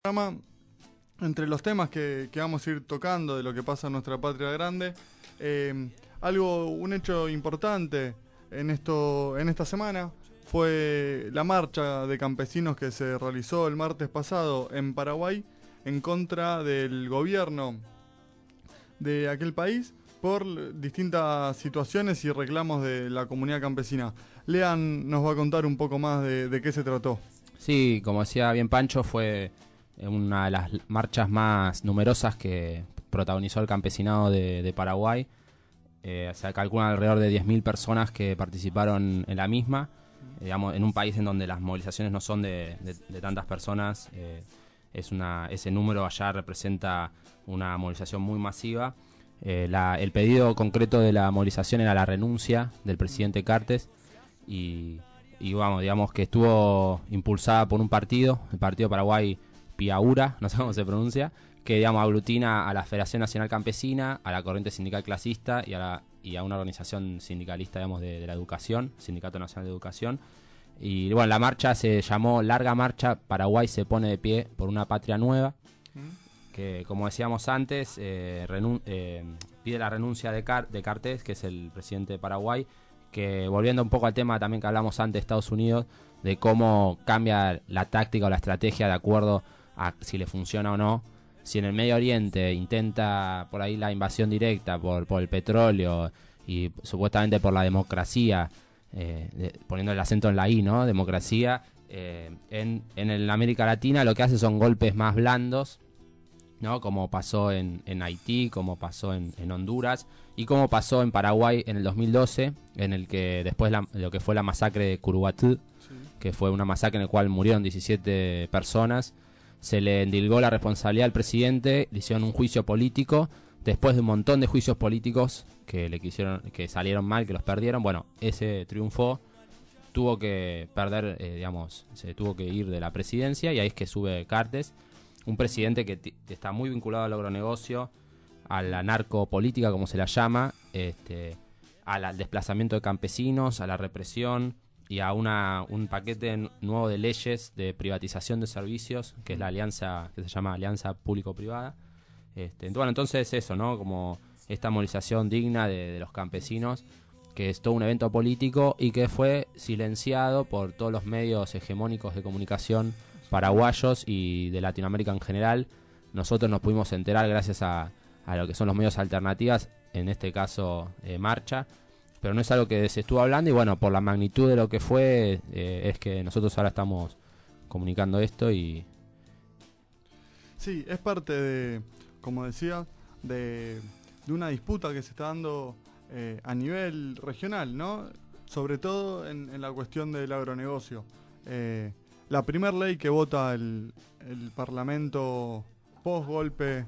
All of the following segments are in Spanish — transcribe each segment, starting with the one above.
programa, entre los temas que vamos a ir tocando de lo que pasa en nuestra patria grande, un hecho importante en esta semana fue la marcha de campesinos que se realizó el martes pasado en Paraguay en contra del gobierno de aquel país por distintas situaciones y reclamos de la comunidad campesina. Lean nos va a contar un poco más de qué se trató. Sí, como decía bien Pancho, fue una de las marchas más numerosas que protagonizó el campesinado de Paraguay. Se calculan alrededor de 10.000 personas que participaron en la misma. Digamos, en un país en donde las movilizaciones no son de tantas personas, ese número allá representa una movilización muy masiva. El pedido concreto de la movilización era la renuncia del presidente Cartes y digamos que estuvo impulsada por un partido, el Partido Paraguay Piaura, no sé cómo se pronuncia, que digamos aglutina a la Federación Nacional Campesina, a la Corriente Sindical Clasista y a una organización sindicalista, digamos, de la educación, Sindicato Nacional de Educación. Y bueno, la marcha se llamó Larga Marcha Paraguay se pone de pie por una patria nueva, que como decíamos antes, pide la renuncia de Cartes, que es el presidente de Paraguay, que volviendo un poco al tema también que hablamos antes de Estados Unidos, de cómo cambia la táctica o la estrategia de acuerdo a si le funciona o no. Si en el Medio Oriente intenta por ahí la invasión directa por el petróleo y supuestamente por la democracia, poniendo el acento en la I, ¿no? Democracia, en el América Latina lo que hace son golpes más blandos, ¿no? Como pasó en Haití, como pasó en Honduras y como pasó en Paraguay en el 2012, en el que después lo que fue la masacre de Curuguatú, que fue una masacre en la cual murieron 17 personas, se le endilgó la responsabilidad al presidente, le hicieron un juicio político, después de un montón de juicios políticos que salieron mal, que los perdieron. Bueno, ese triunfó, tuvo que perder, se tuvo que ir de la presidencia y ahí es que sube Cartes, un presidente que está muy vinculado al agronegocio, a la narcopolítica, como se la llama, al desplazamiento de campesinos, a la represión y a un paquete nuevo de leyes de privatización de servicios, que es la alianza, que se llama Alianza Público-Privada. Bueno, entonces eso, ¿no? Como esta movilización digna de los campesinos, que es todo un evento político y que fue silenciado por todos los medios hegemónicos de comunicación paraguayos y de Latinoamérica en general. Nosotros nos pudimos enterar gracias a lo que son los medios alternativas, en este caso Marcha, pero no es algo que se estuvo hablando y bueno, por la magnitud de lo que fue, es que nosotros ahora estamos comunicando esto y... Sí, es parte de, como decía, de una disputa que se está dando a nivel regional, ¿no? Sobre todo en la cuestión del agronegocio. La primera ley que vota el Parlamento post-golpe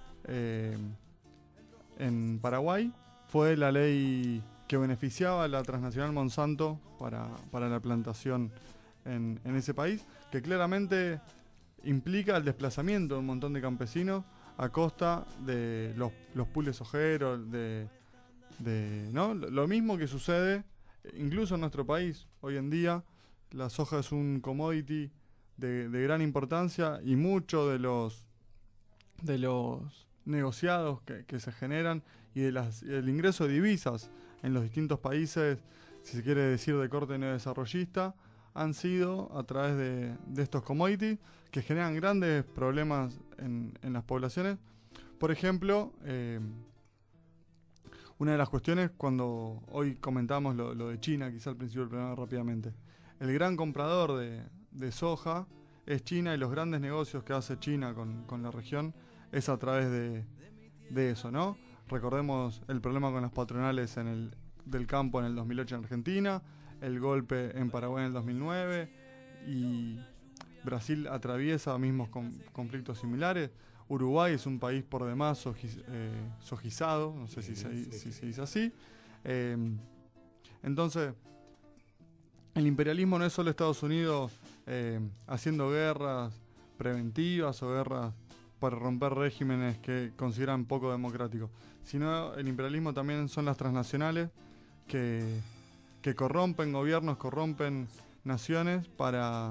en Paraguay fue la ley que beneficiaba a la transnacional Monsanto para la plantación en ese país, que claramente implica el desplazamiento de un montón de campesinos a costa de los pools sojeros, ¿no? Lo mismo que sucede incluso en nuestro país hoy en día. La soja es un commodity de gran importancia y muchos de los negociados que se generan y el ingreso de divisas en los distintos países, si se quiere decir de corte neodesarrollista, han sido a través de estos commodities que generan grandes problemas en las poblaciones. Por ejemplo, una de las cuestiones, cuando hoy comentamos lo de China, quizá al principio del programa rápidamente, el gran comprador de soja es China y los grandes negocios que hace China con la región es a través de eso, ¿no? Recordemos el problema con las patronales del campo en el 2008 en Argentina, el golpe en Paraguay en el 2009 y Brasil atraviesa mismos conflictos similares. Uruguay es un país por demás sojizado, no sé si se dice así. Entonces, el imperialismo no es solo Estados Unidos haciendo guerras preventivas o guerras para romper regímenes que consideran poco democráticos, sino el imperialismo también son las transnacionales que corrompen gobiernos, corrompen naciones para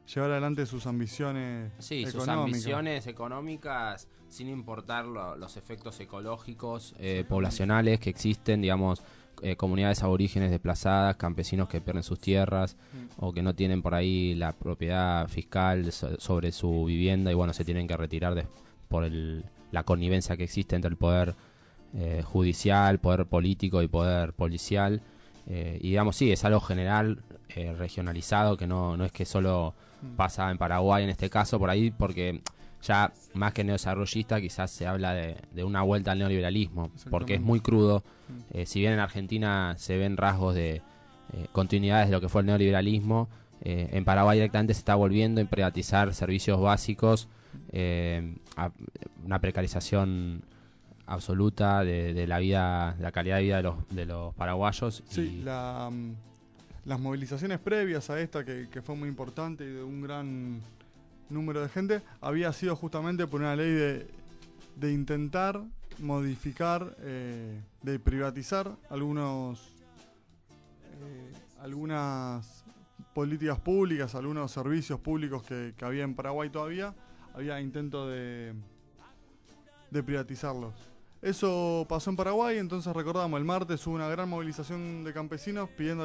llevar adelante sus ambiciones Sí, sus económicas. ambiciones económicas sin importar los efectos ecológicos, poblacionales que existen, digamos, comunidades aborígenes desplazadas, campesinos que pierden sus tierras o que no tienen por ahí la propiedad fiscal sobre su vivienda y bueno, se tienen que retirar por la connivencia que existe entre el poder judicial, poder político y poder policial. Y digamos, sí, es algo general, regionalizado, que no es que solo pasa en Paraguay en este caso, por ahí, porque ya más que neodesarrollista quizás se habla de una vuelta al neoliberalismo, porque es muy crudo. Si bien en Argentina se ven rasgos de continuidades de lo que fue el neoliberalismo, en Paraguay directamente se está volviendo a privatizar servicios básicos, una precarización absoluta de la vida, de la calidad de vida de los paraguayos. Sí, las movilizaciones previas a esta, que fue muy importante y de un gran número de gente, había sido justamente por una ley de intentar modificar, de privatizar algunas políticas públicas, algunos servicios públicos que había en Paraguay todavía. Había intento de privatizarlos. Eso pasó en Paraguay, entonces recordamos, el martes hubo una gran movilización de campesinos pidiendo